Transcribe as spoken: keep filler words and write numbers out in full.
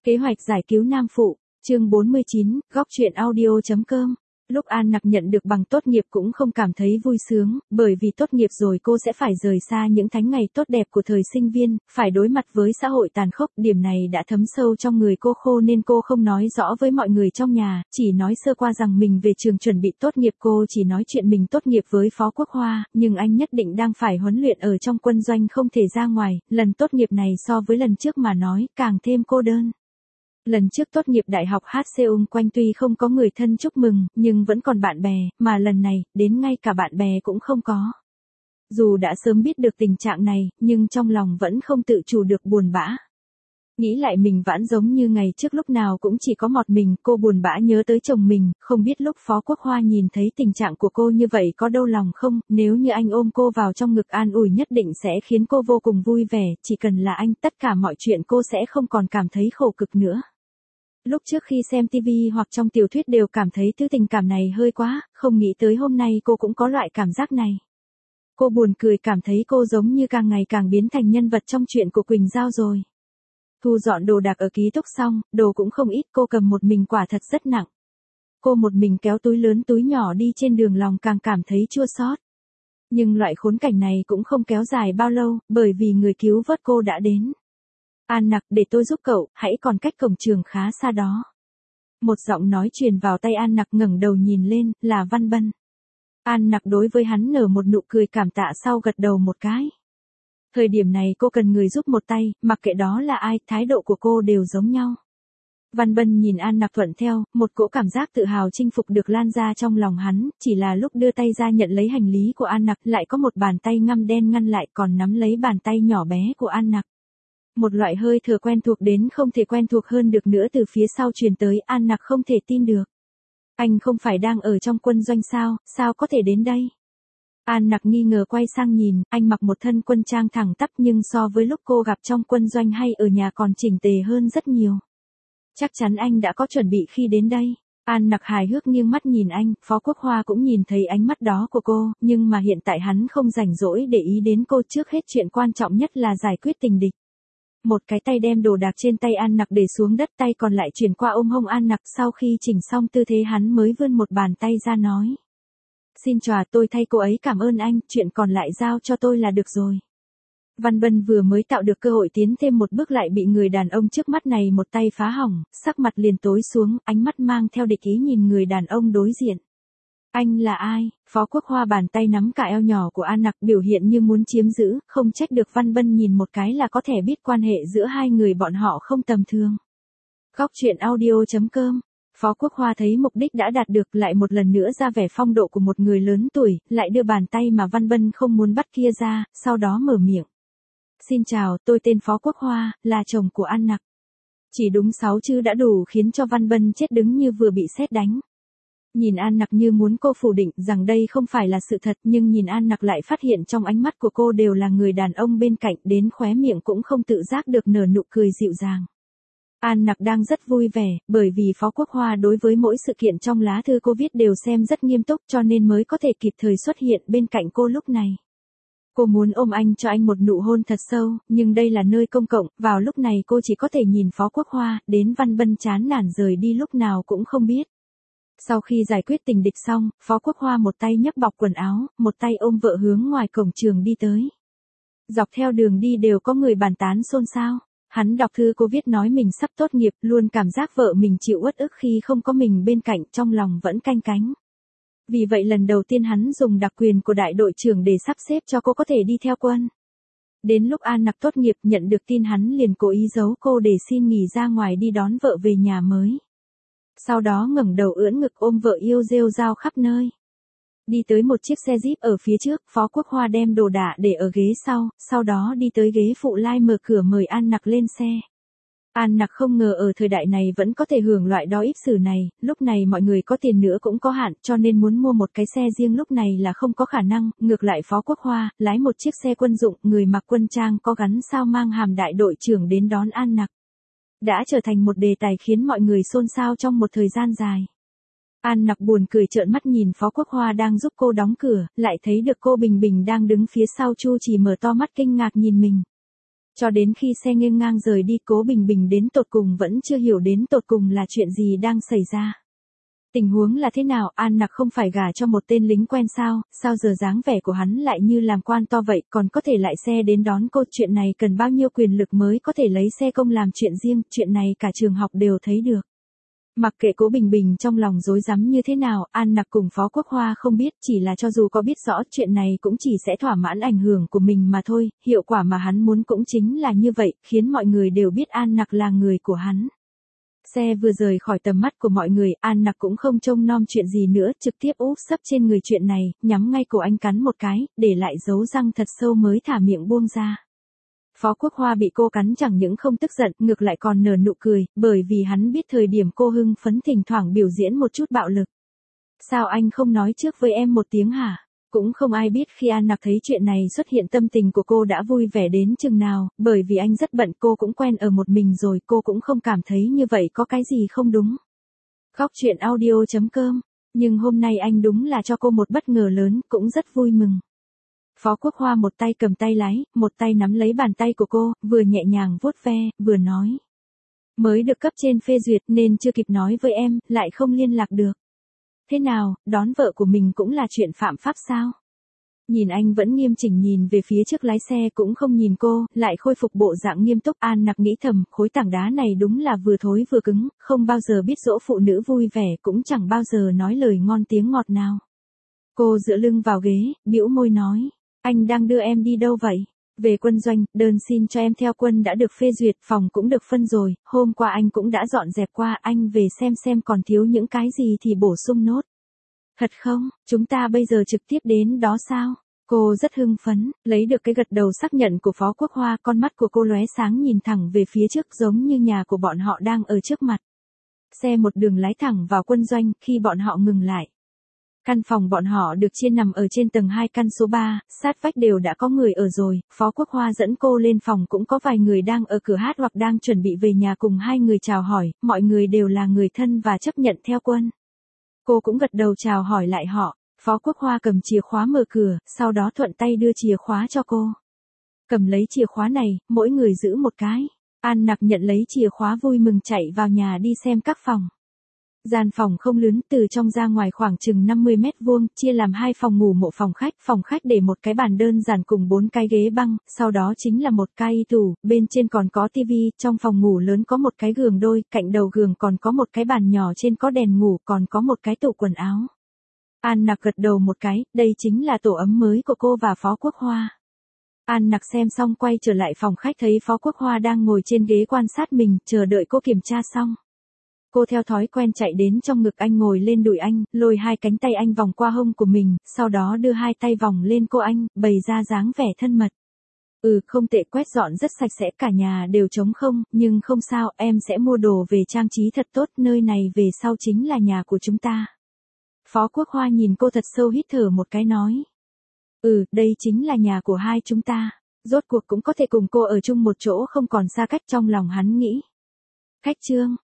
Kế hoạch giải cứu nam phụ, chương bốn mươi chín, góc truyện audio.com. Lúc An Nặc nhận được bằng tốt nghiệp cũng không cảm thấy vui sướng, bởi vì tốt nghiệp rồi cô sẽ phải rời xa những tháng ngày tốt đẹp của thời sinh viên, phải đối mặt với xã hội tàn khốc. Điểm này đã thấm sâu trong người cô khô nên cô không nói rõ với mọi người trong nhà, chỉ nói sơ qua rằng mình về trường chuẩn bị tốt nghiệp. Cô chỉ nói chuyện mình tốt nghiệp với Phó Quốc Hoa, nhưng anh nhất định đang phải huấn luyện ở trong quân doanh không thể ra ngoài, lần tốt nghiệp này so với lần trước mà nói, càng thêm cô đơn. Lần trước tốt nghiệp đại học hát xê quanh tuy không có người thân chúc mừng, nhưng vẫn còn bạn bè, mà lần này, đến ngay cả bạn bè cũng không có. Dù đã sớm biết được tình trạng này, nhưng trong lòng vẫn không tự chủ được buồn bã. Nghĩ lại mình vẫn giống như ngày trước lúc nào cũng chỉ có một mình, cô buồn bã nhớ tới chồng mình, không biết lúc Phó Quốc Hoa nhìn thấy tình trạng của cô như vậy có đau lòng không, nếu như anh ôm cô vào trong ngực an ủi nhất định sẽ khiến cô vô cùng vui vẻ, chỉ cần là anh tất cả mọi chuyện cô sẽ không còn cảm thấy khổ cực nữa. Lúc trước khi xem tivi hoặc trong tiểu thuyết đều cảm thấy thứ tình cảm này hơi quá, không nghĩ tới hôm nay cô cũng có loại cảm giác này. Cô buồn cười cảm thấy cô giống như càng ngày càng biến thành nhân vật trong chuyện của Quỳnh Giao rồi. Thu dọn đồ đạc ở ký túc xong, đồ cũng không ít, cô cầm một mình quả thật rất nặng. Cô một mình kéo túi lớn túi nhỏ đi trên đường lòng càng cảm thấy chua xót. Nhưng loại khốn cảnh này cũng không kéo dài bao lâu, bởi vì người cứu vớt cô đã đến. An Nặc, để tôi giúp cậu, hãy còn cách cổng trường khá xa đó. Một giọng nói truyền vào tay An Nặc, ngẩng đầu nhìn lên, là Văn Bân. An Nặc đối với hắn nở một nụ cười cảm tạ sau gật đầu một cái. Thời điểm này cô cần người giúp một tay, mặc kệ đó là ai, thái độ của cô đều giống nhau. Văn Bân nhìn An Nặc thuận theo, một cỗ cảm giác tự hào chinh phục được lan ra trong lòng hắn, chỉ là lúc đưa tay ra nhận lấy hành lý của An Nặc lại có một bàn tay ngăm đen ngăn lại còn nắm lấy bàn tay nhỏ bé của An Nặc. Một loại hơi thở quen thuộc đến không thể quen thuộc hơn được nữa từ phía sau truyền tới. An Nặc không thể tin được. Anh không phải đang ở trong quân doanh sao, sao có thể đến đây? An Nặc nghi ngờ quay sang nhìn, anh mặc một thân quân trang thẳng tắp nhưng so với lúc cô gặp trong quân doanh hay ở nhà còn chỉnh tề hơn rất nhiều. Chắc chắn anh đã có chuẩn bị khi đến đây. An Nặc hài hước nghiêng mắt nhìn anh, Phó Quốc Hoa cũng nhìn thấy ánh mắt đó của cô, nhưng mà hiện tại hắn không rảnh rỗi để ý đến cô, trước hết chuyện quan trọng nhất là giải quyết tình địch. Một cái tay đem đồ đạc trên tay An Nặc để xuống đất, tay còn lại chuyển qua ôm hông An Nặc, sau khi chỉnh xong tư thế hắn mới vươn một bàn tay ra nói. Xin chào, tôi thay cô ấy cảm ơn anh, chuyện còn lại giao cho tôi là được rồi. Văn Bân vừa mới tạo được cơ hội tiến thêm một bước lại bị người đàn ông trước mắt này một tay phá hỏng, sắc mặt liền tối xuống, ánh mắt mang theo địch ý nhìn người đàn ông đối diện. Anh là ai? Phó Quốc Hoa bàn tay nắm cả eo nhỏ của An Nặc biểu hiện như muốn chiếm giữ, không trách được Văn Bân nhìn một cái là có thể biết quan hệ giữa hai người bọn họ không tầm thường. Góc truyện audio.com. Phó Quốc Hoa thấy mục đích đã đạt được, lại một lần nữa ra vẻ phong độ của một người lớn tuổi, lại đưa bàn tay mà Văn Bân không muốn bắt kia ra, sau đó mở miệng. Xin chào, tôi tên Phó Quốc Hoa, là chồng của An Nặc. Chỉ đúng sáu chữ đã đủ khiến cho Văn Bân chết đứng như vừa bị sét đánh. Nhìn An Nặc như muốn cô phủ định rằng đây không phải là sự thật, nhưng nhìn An Nặc lại phát hiện trong ánh mắt của cô đều là người đàn ông bên cạnh, đến khóe miệng cũng không tự giác được nở nụ cười dịu dàng. An Nặc đang rất vui vẻ, bởi vì Phó Quốc Hoa đối với mỗi sự kiện trong lá thư cô viết đều xem rất nghiêm túc cho nên mới có thể kịp thời xuất hiện bên cạnh cô lúc này. Cô muốn ôm anh cho anh một nụ hôn thật sâu, nhưng đây là nơi công cộng, vào lúc này cô chỉ có thể nhìn Phó Quốc Hoa, đến Văn Bân chán nản rời đi lúc nào cũng không biết. Sau khi giải quyết tình địch xong, Phó Quốc Hoa một tay nhấc bọc quần áo, một tay ôm vợ hướng ngoài cổng trường đi tới. Dọc theo đường đi đều có người bàn tán xôn xao. Hắn đọc thư cô viết nói mình sắp tốt nghiệp, luôn cảm giác vợ mình chịu uất ức khi không có mình bên cạnh, trong lòng vẫn canh cánh. Vì vậy lần đầu tiên hắn dùng đặc quyền của đại đội trưởng để sắp xếp cho cô có thể đi theo quân. Đến lúc An Nặc tốt nghiệp nhận được tin hắn liền cố ý giấu cô để xin nghỉ ra ngoài đi đón vợ về nhà mới. Sau đó ngẩng đầu ưỡn ngực ôm vợ yêu rêu rao khắp nơi. Đi tới một chiếc xe Jeep ở phía trước, Phó Quốc Hoa đem đồ đạc để ở ghế sau, sau đó đi tới ghế phụ lai mở cửa mời An Nặc lên xe. An Nặc không ngờ ở thời đại này vẫn có thể hưởng loại đó ít sử này, lúc này mọi người có tiền nữa cũng có hạn, cho nên muốn mua một cái xe riêng lúc này là không có khả năng, ngược lại Phó Quốc Hoa, lái một chiếc xe quân dụng, người mặc quân trang có gắn sao mang hàm đại đội trưởng đến đón An Nặc. Đã trở thành một đề tài khiến mọi người xôn xao trong một thời gian dài. An Nặc buồn cười trợn mắt nhìn Phó Quốc Hoa đang giúp cô đóng cửa, lại thấy được cô Bình Bình đang đứng phía sau Chu Chỉ mở to mắt kinh ngạc nhìn mình. Cho đến khi xe nghiêng ngang rời đi, Cố Bình Bình đến tột cùng vẫn chưa hiểu đến tột cùng là chuyện gì đang xảy ra. Tình huống là thế nào, An Nặc không phải gả cho một tên lính quen sao, sao giờ dáng vẻ của hắn lại như làm quan to vậy, còn có thể lại xe đến đón cô, chuyện này cần bao nhiêu quyền lực mới có thể lấy xe công làm chuyện riêng, chuyện này cả trường học đều thấy được. Mặc kệ Cố Bình Bình trong lòng rối rắm như thế nào, An Nặc cùng Phó Quốc Hoa không biết, chỉ là cho dù có biết rõ chuyện này cũng chỉ sẽ thỏa mãn ảnh hưởng của mình mà thôi, hiệu quả mà hắn muốn cũng chính là như vậy, khiến mọi người đều biết An Nặc là người của hắn. Xe vừa rời khỏi tầm mắt của mọi người, An Nặc cũng không trông nom chuyện gì nữa, trực tiếp úp sấp trên người chuyện này, nhắm ngay cổ anh cắn một cái, để lại dấu răng thật sâu mới thả miệng buông ra. Phó Quốc Hoa bị cô cắn chẳng những không tức giận, ngược lại còn nở nụ cười, bởi vì hắn biết thời điểm cô hưng phấn thỉnh thoảng biểu diễn một chút bạo lực. Sao anh không nói trước với em một tiếng hả? Cũng không ai biết khi An Nặc thấy chuyện này xuất hiện tâm tình của cô đã vui vẻ đến chừng nào, bởi vì anh rất bận, cô cũng quen ở một mình rồi, cô cũng không cảm thấy như vậy có cái gì không đúng. Góc truyện audio chấm com, nhưng hôm nay anh đúng là cho cô một bất ngờ lớn, cũng rất vui mừng. Phó Quốc Hoa một tay cầm tay lái, một tay nắm lấy bàn tay của cô, vừa nhẹ nhàng vuốt ve, vừa nói. Mới được cấp trên phê duyệt nên chưa kịp nói với em, lại không liên lạc được. Thế nào, đón vợ của mình cũng là chuyện phạm pháp sao? Nhìn anh vẫn nghiêm chỉnh nhìn về phía trước lái xe cũng không nhìn cô, lại khôi phục bộ dạng nghiêm túc. An Nặc nghĩ thầm, khối tảng đá này đúng là vừa thối vừa cứng, không bao giờ biết dỗ phụ nữ vui vẻ, cũng chẳng bao giờ nói lời ngon tiếng ngọt nào. Cô dựa lưng vào ghế, bĩu môi nói, anh đang đưa em đi đâu vậy? Về quân doanh, đơn xin cho em theo quân đã được phê duyệt, phòng cũng được phân rồi, hôm qua anh cũng đã dọn dẹp qua, anh về xem xem còn thiếu những cái gì thì bổ sung nốt. Thật không, chúng ta bây giờ trực tiếp đến đó sao? Cô rất hưng phấn, lấy được cái gật đầu xác nhận của Phó Quốc Hoa, con mắt của cô lóe sáng nhìn thẳng về phía trước giống như nhà của bọn họ đang ở trước mặt. Xe một đường lái thẳng vào quân doanh, khi bọn họ ngừng lại. Căn phòng bọn họ được chia nằm ở trên tầng hai căn số ba, sát vách đều đã có người ở rồi, Phó Quốc Hoa dẫn cô lên phòng cũng có vài người đang ở cửa hát hoặc đang chuẩn bị về nhà cùng hai người chào hỏi, mọi người đều là người thân và chấp nhận theo quân. Cô cũng gật đầu chào hỏi lại họ, Phó Quốc Hoa cầm chìa khóa mở cửa, sau đó thuận tay đưa chìa khóa cho cô. Cầm lấy chìa khóa này, mỗi người giữ một cái. An Nặc nhận lấy chìa khóa vui mừng chạy vào nhà đi xem các phòng. Gian phòng không lớn, từ trong ra ngoài khoảng chừng năm mươi mét vuông, chia làm hai phòng ngủ một phòng khách, phòng khách để một cái bàn đơn giản cùng bốn cái ghế băng, sau đó chính là một cái tủ, bên trên còn có tivi, trong phòng ngủ lớn có một cái giường đôi, cạnh đầu giường còn có một cái bàn nhỏ trên có đèn ngủ, còn có một cái tủ quần áo. An Nặc gật đầu một cái, đây chính là tổ ấm mới của cô và Phó Quốc Hoa. An Nặc xem xong quay trở lại phòng khách thấy Phó Quốc Hoa đang ngồi trên ghế quan sát mình, chờ đợi cô kiểm tra xong. Cô theo thói quen chạy đến trong ngực anh ngồi lên đùi anh, lôi hai cánh tay anh vòng qua hông của mình, sau đó đưa hai tay vòng lên cô anh, bày ra dáng vẻ thân mật. Ừ, không tệ, quét dọn rất sạch sẽ, cả nhà đều trống không, nhưng không sao, em sẽ mua đồ về trang trí thật tốt, nơi này về sau chính là nhà của chúng ta. Phó Quốc Hoa nhìn cô thật sâu hít thở một cái nói. Ừ, đây chính là nhà của hai chúng ta, rốt cuộc cũng có thể cùng cô ở chung một chỗ không còn xa cách trong lòng hắn nghĩ. Khách trương.